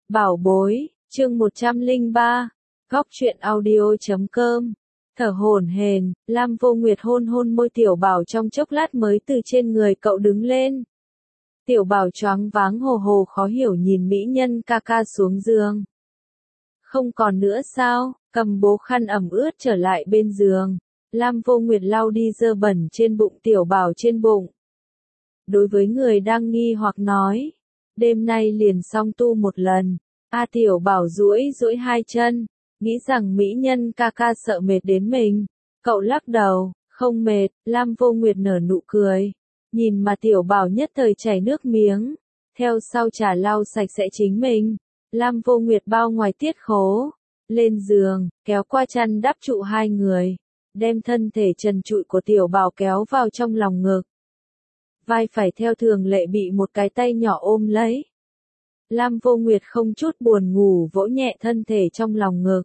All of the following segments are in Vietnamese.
Bảo bối, chương 103, góc truyện audio.com. Thở hổn hển, Lam Vô Nguyệt hôn hôn môi Tiểu Bảo trong chốc lát mới từ trên người cậu đứng lên. Tiểu Bảo choáng váng hồ hồ khó hiểu nhìn mỹ nhân ca ca xuống giường. Không còn nữa sao, cầm bố khăn ẩm ướt trở lại bên giường. Lam Vô Nguyệt lau đi dơ bẩn trên bụng Tiểu Bảo trên bụng. Đối với người đang nghi hoặc nói, đêm nay liền song tu một lần. Tiểu Bảo duỗi duỗi hai chân, nghĩ rằng mỹ nhân ca ca sợ mệt đến mình. Cậu lắc đầu, không mệt. Lam Vô Nguyệt nở nụ cười, nhìn mà Tiểu Bảo nhất thời chảy nước miếng, theo sau trà lau sạch sẽ chính mình. Lam Vô Nguyệt bao ngoài tiết khố, lên giường, kéo qua chăn đắp trụ hai người, đem thân thể trần trụi của Tiểu Bảo kéo vào trong lòng ngực. Vai phải theo thường lệ bị một cái tay nhỏ ôm lấy. Lam Vô Nguyệt không chút buồn ngủ vỗ nhẹ thân thể trong lòng ngực.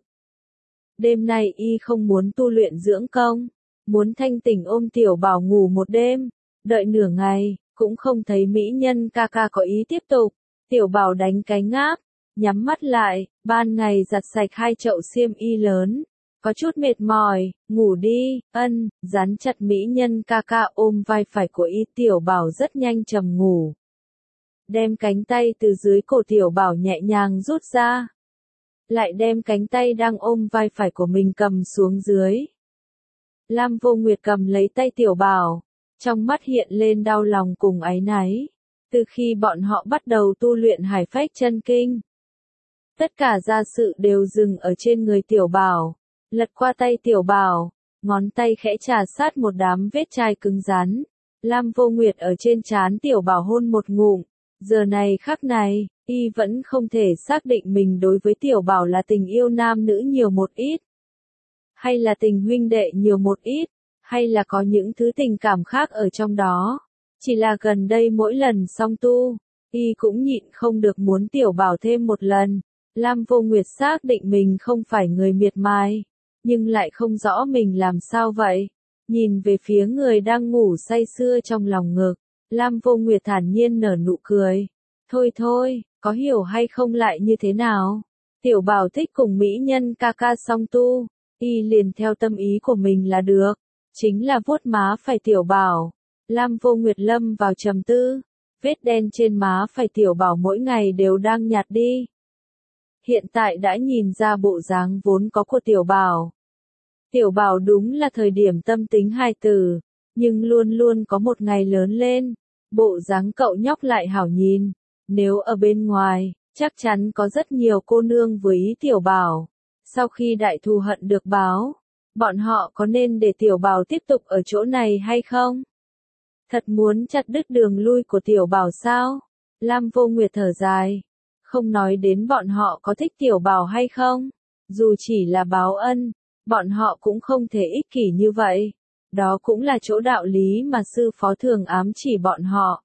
Đêm nay y không muốn tu luyện dưỡng công, muốn thanh tỉnh ôm Tiểu Bảo ngủ một đêm. Đợi nửa ngày, cũng không thấy mỹ nhân ca ca có ý tiếp tục. Tiểu Bảo đánh cái ngáp, nhắm mắt lại, ban ngày giặt sạch hai chậu xiêm y lớn. Có chút mệt mỏi, ngủ đi. Dán chặt mỹ nhân ca ca ôm vai phải của y. Tiểu Bảo rất nhanh trầm ngủ. Đem cánh tay từ dưới cổ Tiểu Bảo nhẹ nhàng rút ra. Lại đem cánh tay đang ôm vai phải của mình cầm xuống dưới. Lam Vô Nguyệt cầm lấy tay Tiểu Bảo, trong mắt hiện lên đau lòng cùng áy náy. Từ khi bọn họ bắt đầu tu luyện Hải Phách Chân Kinh, tất cả gia sự đều dừng ở trên người Tiểu Bảo. Lật qua tay Tiểu Bảo, ngón tay khẽ trà sát một đám vết chai cứng rắn. Lam Vô Nguyệt ở trên trán Tiểu Bảo hôn một ngụm. Giờ này khắc này, y vẫn không thể xác định mình đối với Tiểu Bảo là tình yêu nam nữ nhiều một ít, hay là tình huynh đệ nhiều một ít, hay là có những thứ tình cảm khác ở trong đó. Chỉ là gần đây mỗi lần song tu, y cũng nhịn không được muốn Tiểu Bảo thêm một lần. Lam Vô Nguyệt xác định mình không phải người miệt mài, nhưng lại không rõ mình làm sao vậy. Nhìn về phía người đang ngủ say sưa trong lòng ngực, Lam Vô Nguyệt thản nhiên nở nụ cười. Thôi, có hiểu hay không lại như thế nào? Tiểu Bảo thích cùng mỹ nhân ca ca song tu, y liền theo tâm ý của mình là được. Chính là vuốt má phải Tiểu Bảo. Lam Vô Nguyệt lâm vào trầm tư. Vết đen trên má phải Tiểu Bảo mỗi ngày đều đang nhạt đi. Hiện tại đã nhìn ra bộ dáng vốn có của Tiểu Bảo. Tiểu Bảo đúng là thời điểm tâm tính hài tử, nhưng luôn luôn có một ngày lớn lên, bộ dáng cậu nhóc lại hảo nhìn. Nếu ở bên ngoài, chắc chắn có rất nhiều cô nương với ý Tiểu Bảo. Sau khi đại thù hận được báo, bọn họ có nên để Tiểu Bảo tiếp tục ở chỗ này hay không? Thật muốn chặt đứt đường lui của Tiểu Bảo sao? Lam Vô Nguyệt thở dài. Không nói đến bọn họ có thích Tiểu Bảo hay không, dù chỉ là báo ân, bọn họ cũng không thể ích kỷ như vậy. Đó cũng là chỗ đạo lý mà sư phó thường ám chỉ bọn họ.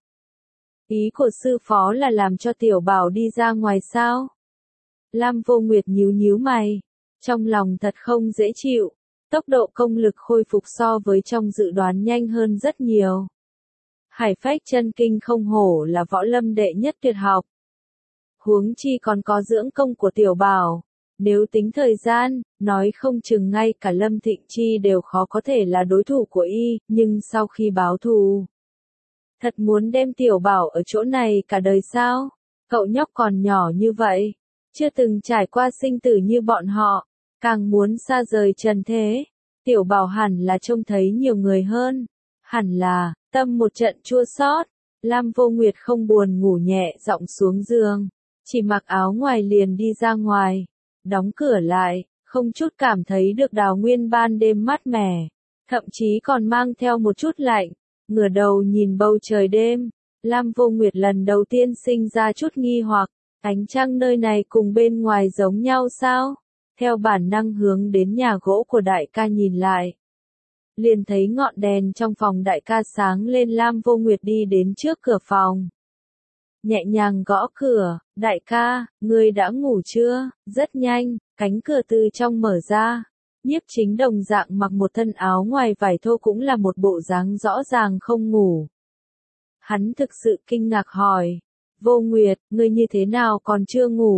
Ý của sư phó là làm cho Tiểu Bảo đi ra ngoài sao? Lam Vô Nguyệt nhíu nhíu mày, trong lòng thật không dễ chịu. Tốc độ công lực khôi phục so với trong dự đoán nhanh hơn rất nhiều. Hải Phách Chân Kinh không hổ là võ lâm đệ nhất tuyệt học. Huống chi còn có dưỡng công của Tiểu Bảo. Nếu tính thời gian, nói không chừng ngay cả Lâm Thịnh Chi đều khó có thể là đối thủ của y, nhưng sau khi báo thù, thật muốn đem Tiểu Bảo ở chỗ này cả đời sao? Cậu nhóc còn nhỏ như vậy, chưa từng trải qua sinh tử như bọn họ, càng muốn xa rời trần thế. Tiểu Bảo hẳn là trông thấy nhiều người hơn, hẳn là, tâm một trận chua xót. Lam Vô Nguyệt không buồn ngủ nhẹ giọng xuống giường, chỉ mặc áo ngoài liền đi ra ngoài, đóng cửa lại, không chút cảm thấy được Đào Nguyên ban đêm mát mẻ, thậm chí còn mang theo một chút lạnh. Ngửa đầu nhìn bầu trời đêm, Lam Vô Nguyệt lần đầu tiên sinh ra chút nghi hoặc, ánh trăng nơi này cùng bên ngoài giống nhau sao? Theo bản năng hướng đến nhà gỗ của đại ca nhìn lại, liền thấy ngọn đèn trong phòng đại ca sáng lên. Lam Vô Nguyệt đi đến trước cửa phòng, nhẹ nhàng gõ cửa. Đại ca, ngươi đã ngủ chưa? Rất nhanh, cánh cửa từ trong mở ra. Nhiếp Chính đồng dạng mặc một thân áo ngoài vải thô cũng là một bộ dáng rõ ràng không ngủ. Hắn thực sự kinh ngạc hỏi, Vô Nguyệt, ngươi như thế nào còn chưa ngủ?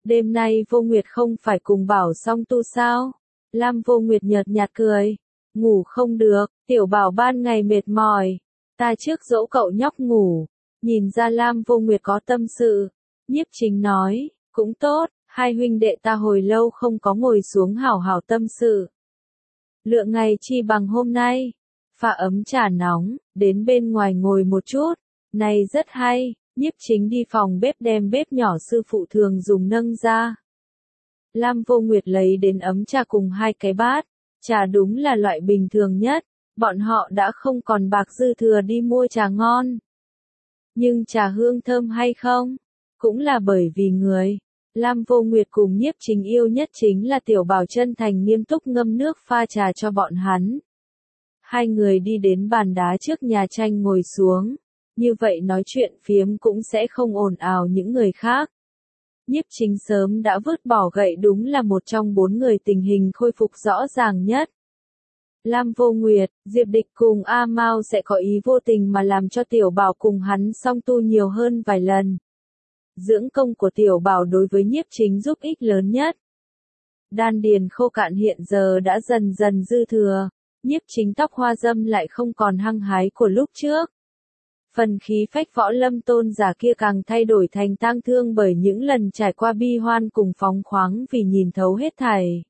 Đêm nay Vô Nguyệt không phải cùng Bảo song tu sao? Lam Vô Nguyệt nhợt nhạt cười. Ngủ không được, tiểu Bảo ban ngày mệt mỏi. Ta trước dỗ cậu nhóc ngủ. Nhìn ra Lam Vô Nguyệt có tâm sự. Nhiếp Chính nói, cũng tốt, hai huynh đệ ta hồi lâu không có ngồi xuống hảo hảo tâm sự. Lựa ngày chi bằng hôm nay. Pha ấm trà nóng, đến bên ngoài ngồi một chút. Này rất hay. Nhiếp Chính đi phòng bếp đem bếp nhỏ sư phụ thường dùng nâng ra. Lam Vô Nguyệt lấy đến ấm trà cùng hai cái bát. Trà đúng là loại bình thường nhất. Bọn họ đã không còn bạc dư thừa đi mua trà ngon. Nhưng trà hương thơm hay không? Cũng là bởi vì người. Lam Vô Nguyệt cùng Nhiếp Chính yêu nhất chính là tiểu Bảo chân thành nghiêm túc ngâm nước pha trà cho bọn hắn. Hai người đi đến bàn đá trước nhà tranh ngồi xuống. Như vậy nói chuyện phiếm cũng sẽ không ồn ào những người khác. Nhiếp Chính sớm đã vứt bỏ gậy đúng là một trong 4 người tình hình khôi phục rõ ràng nhất. Lam Vô Nguyệt, Diệp Địch cùng A Mao sẽ có ý vô tình mà làm cho tiểu Bảo cùng hắn song tu nhiều hơn vài lần. Dưỡng công của tiểu Bảo đối với Nhiếp Chính giúp ích lớn nhất. Đan điền khô cạn hiện giờ đã dần dần dư thừa. Nhiếp Chính tóc hoa dâm lại không còn hăng hái của lúc trước. Phần khí phách võ lâm tôn giả kia càng thay đổi thành tang thương bởi những lần trải qua bi hoan cùng phóng khoáng vì nhìn thấu hết thảy.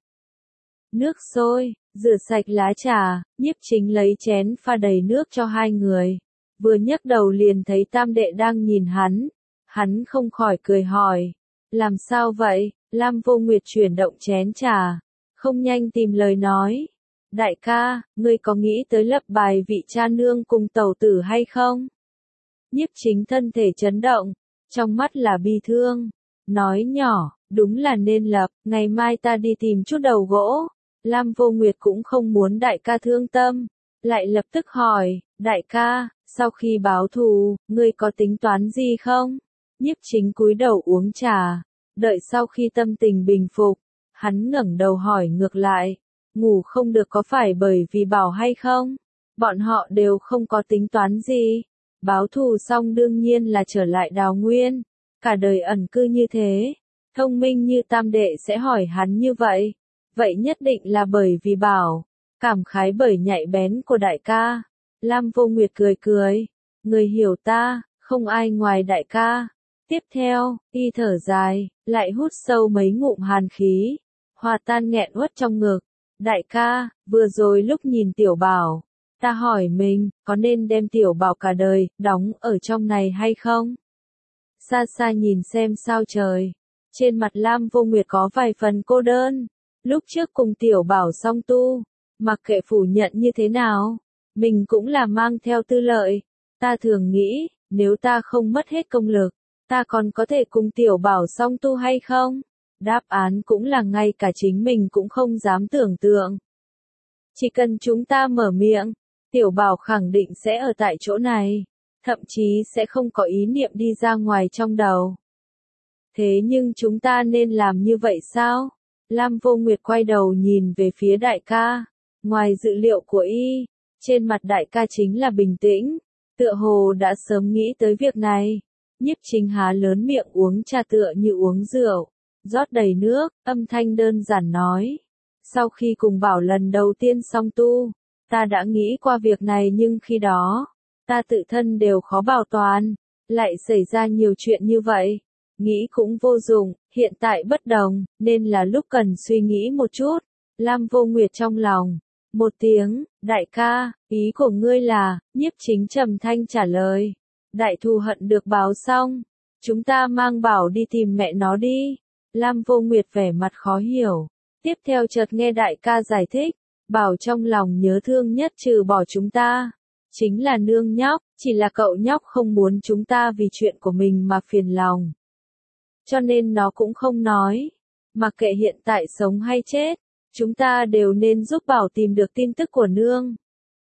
Nước sôi, rửa sạch lá trà, Nhiếp Chính lấy chén pha đầy nước cho hai người. Vừa nhấc đầu liền thấy tam đệ đang nhìn hắn. Hắn không khỏi cười hỏi. Làm sao vậy? Lam Vô Nguyệt chuyển động chén trà. Không nhanh tìm lời nói. Đại ca, ngươi có nghĩ tới lập bài vị cha nương cùng tẩu tử hay không? Nhiếp Chính thân thể chấn động, trong mắt là bi thương. Nói nhỏ, đúng là nên lập, ngày mai ta đi tìm chút đầu gỗ. Lam Vô Nguyệt cũng không muốn đại ca thương tâm. Lại lập tức hỏi, đại ca, sau khi báo thù, ngươi có tính toán gì không? Nhiếp Chính cúi đầu uống trà. Đợi sau khi tâm tình bình phục, hắn ngẩng đầu hỏi ngược lại. Ngủ không được có phải bởi vì Bảo hay không? Bọn họ đều không có tính toán gì. Báo thù xong đương nhiên là trở lại Đào Nguyên. Cả đời ẩn cư như thế. Thông minh như tam đệ sẽ hỏi hắn như vậy. Vậy nhất định là bởi vì Bảo. Cảm khái bởi nhạy bén của đại ca. Lam Vô Nguyệt cười cười. Người hiểu ta, không ai ngoài đại ca. Tiếp theo, y thở dài, lại hút sâu mấy ngụm hàn khí. Hòa tan nghẹn uất trong ngực. Đại ca, vừa rồi lúc nhìn tiểu Bảo. Ta hỏi mình, có nên đem tiểu Bảo cả đời, đóng ở trong này hay không? Xa xa nhìn xem sao trời. Trên mặt Lam Vô Nguyệt có vài phần cô đơn. Lúc trước cùng tiểu Bảo song tu. Mặc kệ phủ nhận như thế nào. Mình cũng là mang theo tư lợi. Ta thường nghĩ, nếu ta không mất hết công lực. Ta còn có thể cùng tiểu Bảo song tu hay không? Đáp án cũng là ngay cả chính mình cũng không dám tưởng tượng. Chỉ cần chúng ta mở miệng. Tiểu Bảo khẳng định sẽ ở tại chỗ này, thậm chí sẽ không có ý niệm đi ra ngoài trong đầu. Thế nhưng chúng ta nên làm như vậy sao? Lam Vô Nguyệt quay đầu nhìn về phía đại ca. Ngoài dự liệu của y, trên mặt đại ca chính là bình tĩnh, tựa hồ đã sớm nghĩ tới việc này. Nhiếp Chính há lớn miệng uống trà tựa như uống rượu, rót đầy nước, âm thanh đơn giản nói. Sau khi cùng Bảo lần đầu tiên song tu, ta đã nghĩ qua việc này nhưng khi đó, ta tự thân đều khó bảo toàn, lại xảy ra nhiều chuyện như vậy. Nghĩ cũng vô dụng, hiện tại bất đồng, nên là lúc cần suy nghĩ một chút. Lam Vô Nguyệt trong lòng. Một tiếng, đại ca, ý của ngươi là, Nhiếp Chính trầm thanh trả lời. Đại thù hận được báo xong. Chúng ta mang Bảo đi tìm mẹ nó đi. Lam Vô Nguyệt vẻ mặt khó hiểu. Tiếp theo chợt nghe đại ca giải thích. Bảo trong lòng nhớ thương nhất trừ bỏ chúng ta. Chính là nương nhóc, chỉ là cậu nhóc không muốn chúng ta vì chuyện của mình mà phiền lòng. Cho nên nó cũng không nói. Mặc kệ hiện tại sống hay chết, chúng ta đều nên giúp Bảo tìm được tin tức của nương.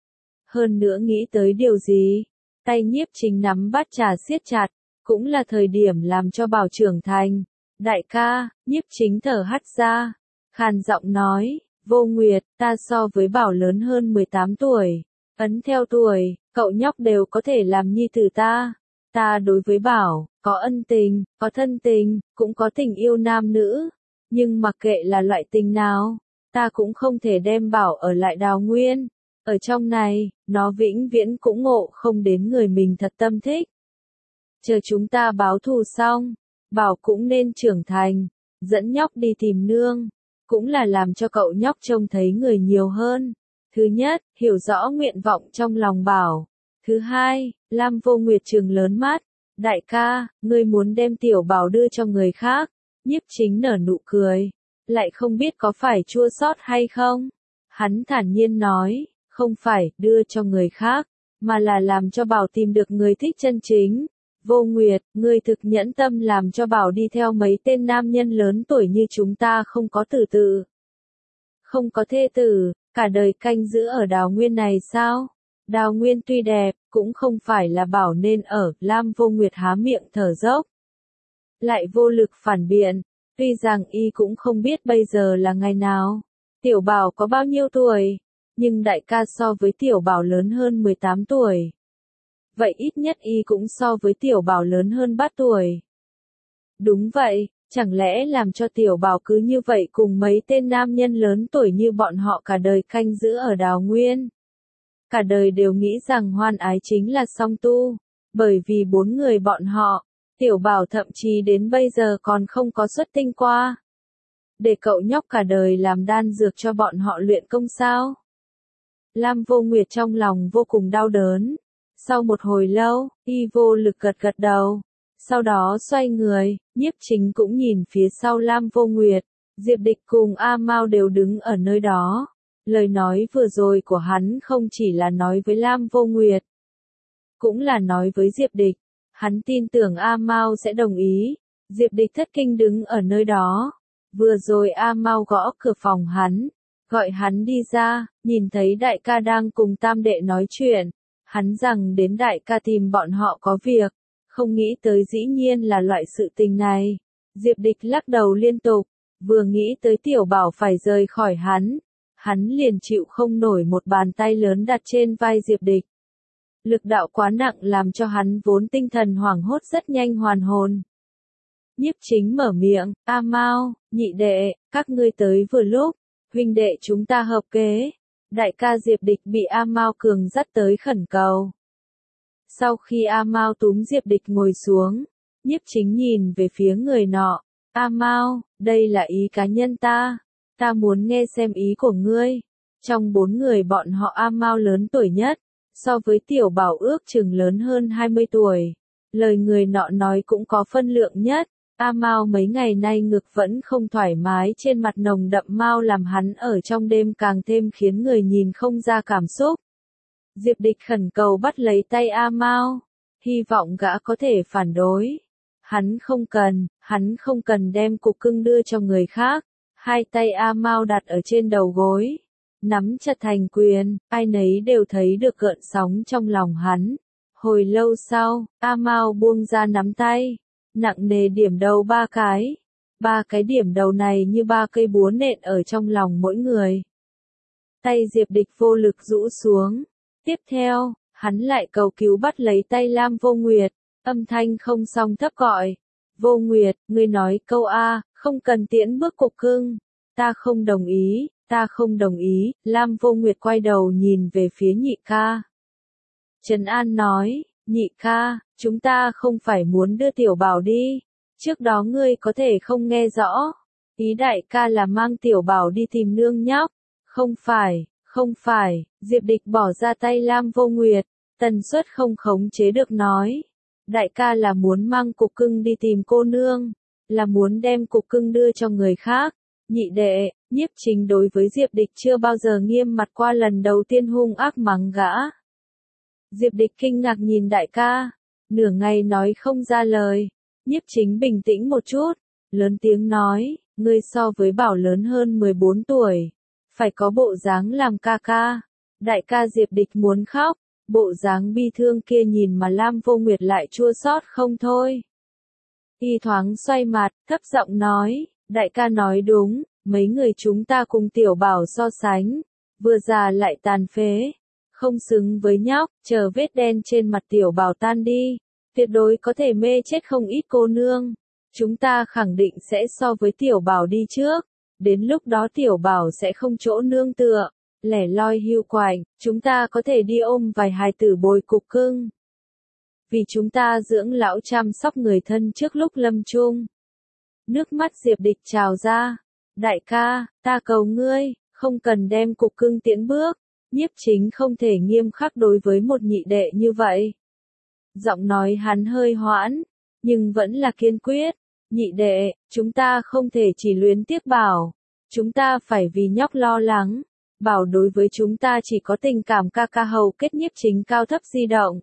Hơn nữa nghĩ tới điều gì? Tay Nhiếp Chính nắm bát trà siết chặt, cũng là thời điểm làm cho Bảo trưởng thành. Đại ca, Nhiếp Chính thở hắt ra, khàn giọng nói, Vô Nguyệt, ta so với Bảo lớn hơn 18 tuổi. Ấn theo tuổi, cậu nhóc đều có thể làm nhi tử ta. Ta đối với Bảo, có ân tình, có thân tình, cũng có tình yêu nam nữ. Nhưng mặc kệ là loại tình nào, ta cũng không thể đem Bảo ở lại Đào Nguyên. Ở trong này, nó vĩnh viễn cũng ngộ không đến người mình thật tâm thích. Chờ chúng ta báo thù xong, Bảo cũng nên trưởng thành, dẫn nhóc đi tìm nương, cũng là làm cho cậu nhóc trông thấy người nhiều hơn. Thứ nhất, hiểu rõ nguyện vọng trong lòng Bảo. Thứ hai, Lam Vô Nguyệt trừng lớn mắt, đại ca, ngươi muốn đem tiểu Bảo đưa cho người khác. Nhiếp Chính nở nụ cười, lại không biết có phải chua xót hay không. Hắn thản nhiên nói, không phải đưa cho người khác, mà là làm cho Bảo tìm được người thích chân chính. Vô Nguyệt, ngươi thực nhẫn tâm làm cho Bảo đi theo mấy tên nam nhân lớn tuổi như chúng ta không có tử tự. Không có thê tử, cả đời canh giữ ở Đào Nguyên này sao? Đào Nguyên tuy đẹp, cũng không phải là Bảo nên ở. Lam Vô Nguyệt há miệng thở dốc, lại vô lực phản biện, tuy rằng y cũng không biết bây giờ là ngày nào, tiểu Bảo có bao nhiêu tuổi, nhưng đại ca so với tiểu Bảo lớn hơn 18 tuổi. Vậy ít nhất y cũng so với tiểu Bảo lớn hơn 3 tuổi. Đúng vậy, chẳng lẽ làm cho tiểu Bảo cứ như vậy cùng mấy tên nam nhân lớn tuổi như bọn họ cả đời canh giữ ở Đào Nguyên. Cả đời đều nghĩ rằng hoan ái chính là song tu, bởi vì 4 người bọn họ, tiểu Bảo thậm chí đến bây giờ còn không có xuất tinh qua. Để cậu nhóc cả đời làm đan dược cho bọn họ luyện công sao? Lam Vô Nguyệt trong lòng vô cùng đau đớn. Sau một hồi lâu, y vô lực gật gật đầu. Sau đó xoay người, Nhiếp Chính cũng nhìn phía sau Lam Vô Nguyệt. Diệp Địch cùng A Mao đều đứng ở nơi đó. Lời nói vừa rồi của hắn không chỉ là nói với Lam Vô Nguyệt, cũng là nói với Diệp Địch. Hắn tin tưởng A Mao sẽ đồng ý. Diệp Địch thất kinh đứng ở nơi đó. Vừa rồi A Mao gõ cửa phòng hắn, gọi hắn đi ra, nhìn thấy đại ca đang cùng tam đệ nói chuyện. Hắn rằng đến đại ca tìm bọn họ có việc, không nghĩ tới dĩ nhiên là loại sự tình này. Diệp Địch lắc đầu liên tục, vừa nghĩ tới tiểu Bảo phải rời khỏi hắn liền chịu không nổi một bàn tay lớn đặt trên vai Diệp Địch. Lực đạo quá nặng làm cho hắn vốn tinh thần hoảng hốt rất nhanh hoàn hồn. Nhiếp Chính mở miệng, A Mao, nhị đệ, các ngươi tới vừa lúc, huynh đệ chúng ta hợp kế. Đại ca Diệp Địch bị A Mao cường dắt tới khẩn cầu. Sau khi A Mao túm Diệp Địch ngồi xuống, Nhiếp Chính nhìn về phía người nọ, A Mao, đây là ý cá nhân ta muốn nghe xem ý của ngươi. Trong 4 người bọn họ A Mao lớn tuổi nhất, so với tiểu Bảo ước chừng lớn hơn 20 tuổi. Lời người nọ nói cũng có phân lượng nhất. A Mao mấy ngày nay ngực vẫn không thoải mái, trên mặt nồng đậm mao làm hắn ở trong đêm càng thêm khiến người nhìn không ra cảm xúc. Diệp Địch khẩn cầu bắt lấy tay A Mao, hy vọng gã có thể phản đối. Hắn không cần đem cục cưng đưa cho người khác. Hai tay A Mao đặt ở trên đầu gối, nắm chặt thành quyền, ai nấy đều thấy được gợn sóng trong lòng hắn. Hồi lâu sau, A Mao buông ra nắm tay, nặng nề điểm đầu 3 cái. 3 cái điểm đầu này như 3 cây búa nện ở trong lòng mỗi người. Tay Diệp Địch vô lực rũ xuống. Tiếp theo, hắn lại cầu cứu bắt lấy tay Lam Vô Nguyệt, âm thanh không song thấp gọi. Vô Nguyệt, ngươi nói câu A, không cần tiễn bước cục cưng. Ta không đồng ý, Lam Vô Nguyệt quay đầu nhìn về phía nhị ca. Trấn An nói, nhị ca, chúng ta không phải muốn đưa tiểu Bảo đi. Trước đó ngươi có thể không nghe rõ. Ý đại ca là mang tiểu Bảo đi tìm nương nhóc. Không phải, Diệp Địch bỏ ra tay Lam Vô Nguyệt, tần suất không khống chế được nói. Đại ca là muốn mang cục cưng đi tìm cô nương, là muốn đem cục cưng đưa cho người khác. Nhị đệ, Nhiếp Chính đối với Diệp Địch chưa bao giờ nghiêm mặt qua, lần đầu tiên hung ác mắng gã. Diệp Địch kinh ngạc nhìn đại ca, nửa ngày nói không ra lời. Nhiếp Chính bình tĩnh một chút, lớn tiếng nói, ngươi so với Bảo lớn hơn 14 tuổi, phải có bộ dáng làm ca ca. Đại ca Diệp Địch muốn khóc, bộ dáng bi thương kia nhìn mà Lam Vô Nguyệt lại chua xót không thôi. Y thoáng xoay mặt, thấp giọng nói, đại ca nói đúng, mấy người chúng ta cùng tiểu Bảo so sánh, vừa già lại tàn phế, không xứng với nhóc. Chờ vết đen trên mặt tiểu Bảo tan đi, tuyệt đối có thể mê chết không ít cô nương. Chúng ta khẳng định sẽ so với tiểu bảo đi trước, đến lúc đó tiểu bảo sẽ không chỗ nương tựa, lẻ loi hưu quạnh, chúng ta có thể đi ôm vài hài tử bồi cục cưng. Vì chúng ta dưỡng lão chăm sóc người thân trước lúc lâm chung. Nước mắt Diệp Địch trào ra. Đại ca, ta cầu ngươi, không cần đem cục cưng tiễn bước. Nhiếp Chính không thể nghiêm khắc đối với một nhị đệ như vậy. Giọng nói hắn hơi hoãn, nhưng vẫn là kiên quyết. Nhị đệ, chúng ta không thể chỉ luyến tiếc Bảo. Chúng ta phải vì nhóc lo lắng. Bảo đối với chúng ta chỉ có tình cảm ca ca hầu kết. Nhiếp Chính cao thấp di động.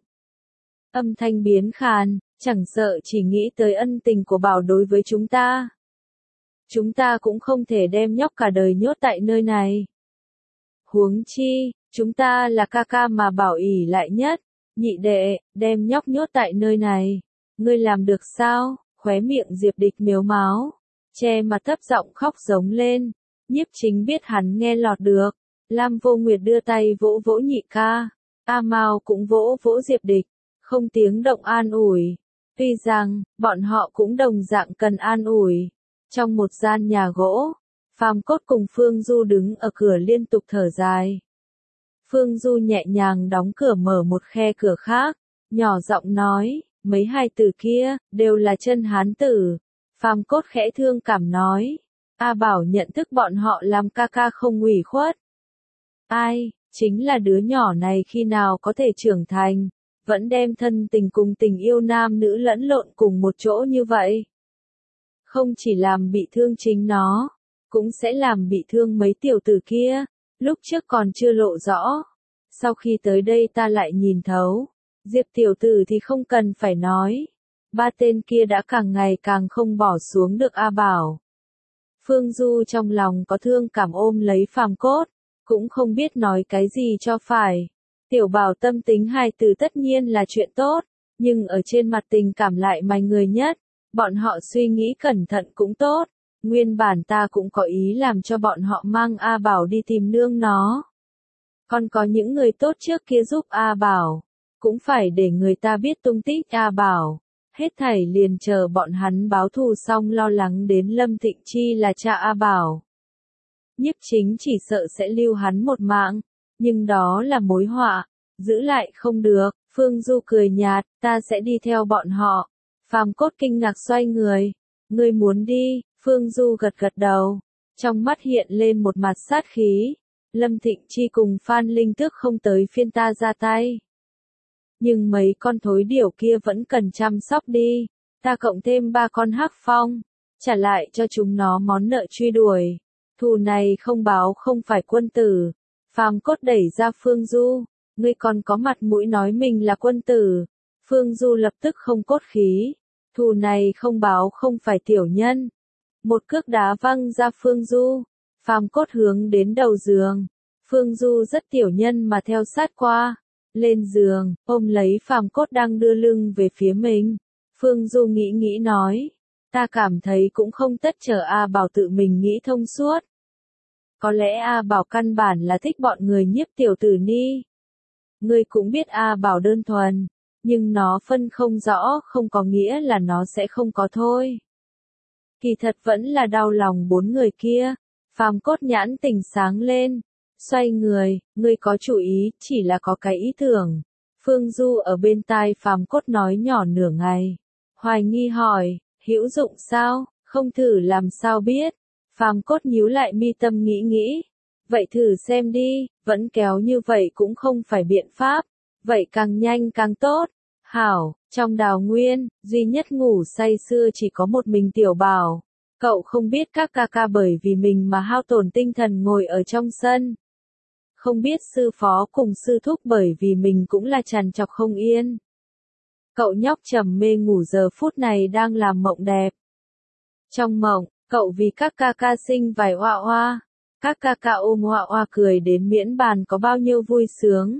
Âm thanh biến khàn, chẳng sợ chỉ nghĩ tới ân tình của Bảo đối với chúng ta. Chúng ta cũng không thể đem nhóc cả đời nhốt tại nơi này. Huống chi, chúng ta là ca ca mà Bảo ỷ lại nhất. Nhị đệ, đem nhóc nhốt tại nơi này. Ngươi làm được sao? Khóe miệng Diệp Địch mếu máo. Che mặt thấp giọng khóc giống lên. Nhiếp Chính biết hắn nghe lọt được. Lam Vô Nguyệt đưa tay vỗ vỗ nhị ca. A Mao cũng vỗ vỗ Diệp Địch. Không tiếng động an ủi. Tuy rằng, bọn họ cũng đồng dạng cần an ủi. Trong một gian nhà gỗ, Phàm Cốt cùng Phương Du đứng ở cửa liên tục thở dài. Phương Du nhẹ nhàng đóng cửa mở một khe cửa khác, nhỏ giọng nói, mấy hài tử kia, đều là chân hán tử. Phàm Cốt khẽ thương cảm nói, A Bảo nhận thức bọn họ làm ca ca không ủy khuất. Ai, chính là đứa nhỏ này khi nào có thể trưởng thành, vẫn đem thân tình cùng tình yêu nam nữ lẫn lộn cùng một chỗ như vậy. Không chỉ làm bị thương chính nó, cũng sẽ làm bị thương mấy tiểu tử kia, lúc trước còn chưa lộ rõ. Sau khi tới đây ta lại nhìn thấu, Diệp tiểu tử thì không cần phải nói. Ba tên kia đã càng ngày càng không bỏ xuống được A Bảo. Phương Du trong lòng có thương cảm ôm lấy Phàm Cốt, cũng không biết nói cái gì cho phải. Tiểu Bảo tâm tính hài tử tất nhiên là chuyện tốt, nhưng ở trên mặt tình cảm lại mài người nhất. Bọn họ suy nghĩ cẩn thận cũng tốt, nguyên bản ta cũng có ý làm cho bọn họ mang A Bảo đi tìm nương nó. Còn có những người tốt trước kia giúp A Bảo, cũng phải để người ta biết tung tích A Bảo. Hết thảy liền chờ bọn hắn báo thù xong lo lắng đến Lâm Thịnh Chi là cha A Bảo. Nhiếp Chính chỉ sợ sẽ lưu hắn một mạng, nhưng đó là mối họa, giữ lại không được. Phương Du cười nhạt, ta sẽ đi theo bọn họ. Phàm Cốt kinh ngạc xoay người. Ngươi muốn đi? Phương Du gật gật đầu. Trong mắt hiện lên một mặt sát khí. Lâm Thịnh Chi cùng Phan Linh Tước không tới phiên ta ra tay. Nhưng mấy con thối điểu kia vẫn cần chăm sóc đi. Ta cộng thêm 3 con hắc phong. Trả lại cho chúng nó món nợ truy đuổi. Thù này không báo không phải quân tử. Phàm Cốt đẩy ra Phương Du. Ngươi còn có mặt mũi nói mình là quân tử. Phương Du lập tức không cốt khí. Thù này không báo không phải tiểu nhân. Một cước đá văng ra Phương Du. Phàm Cốt hướng đến đầu giường. Phương Du rất tiểu nhân mà theo sát qua. Lên giường, ôm lấy Phàm Cốt đang đưa lưng về phía mình. Phương Du nghĩ nói. Ta cảm thấy cũng không tất chờ A Bảo tự mình nghĩ thông suốt. Có lẽ A Bảo căn bản là thích bọn người Nhiếp tiểu tử ni. Ngươi cũng biết A Bảo đơn thuần. Nhưng nó phân không rõ không có nghĩa là nó sẽ không có thôi. Kỳ thật vẫn là đau lòng 4 người kia. Phàm Cốt nhãn tỉnh sáng lên. Xoay người, ngươi có chủ ý, chỉ là có cái ý tưởng. Phương Du ở bên tai Phàm Cốt nói nhỏ nửa ngày. Hoài nghi hỏi, hữu dụng sao, không thử làm sao biết. Phàm Cốt nhíu lại mi tâm nghĩ. Vậy thử xem đi, vẫn kéo như vậy cũng không phải biện pháp. Vậy càng nhanh càng tốt. Hảo, trong đào nguyên, duy nhất ngủ say xưa chỉ có một mình Tiểu Bảo. Cậu không biết các ca ca bởi vì mình mà hao tổn tinh thần ngồi ở trong sân. Không biết sư phó cùng sư thúc bởi vì mình cũng là trằn trọc không yên. Cậu nhóc trầm mê ngủ giờ phút này đang làm mộng đẹp. Trong mộng, cậu vì các ca ca sinh vài oa oa. Các ca ca ôm oa oa cười đến miễn bàn có bao nhiêu vui sướng.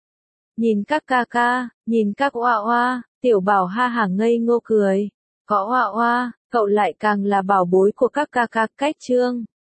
Nhìn các ca ca, nhìn các oa oa, Tiểu Bảo ha hả ngây ngô cười. Có oa oa, cậu lại càng là bảo bối của các ca ca cách trương.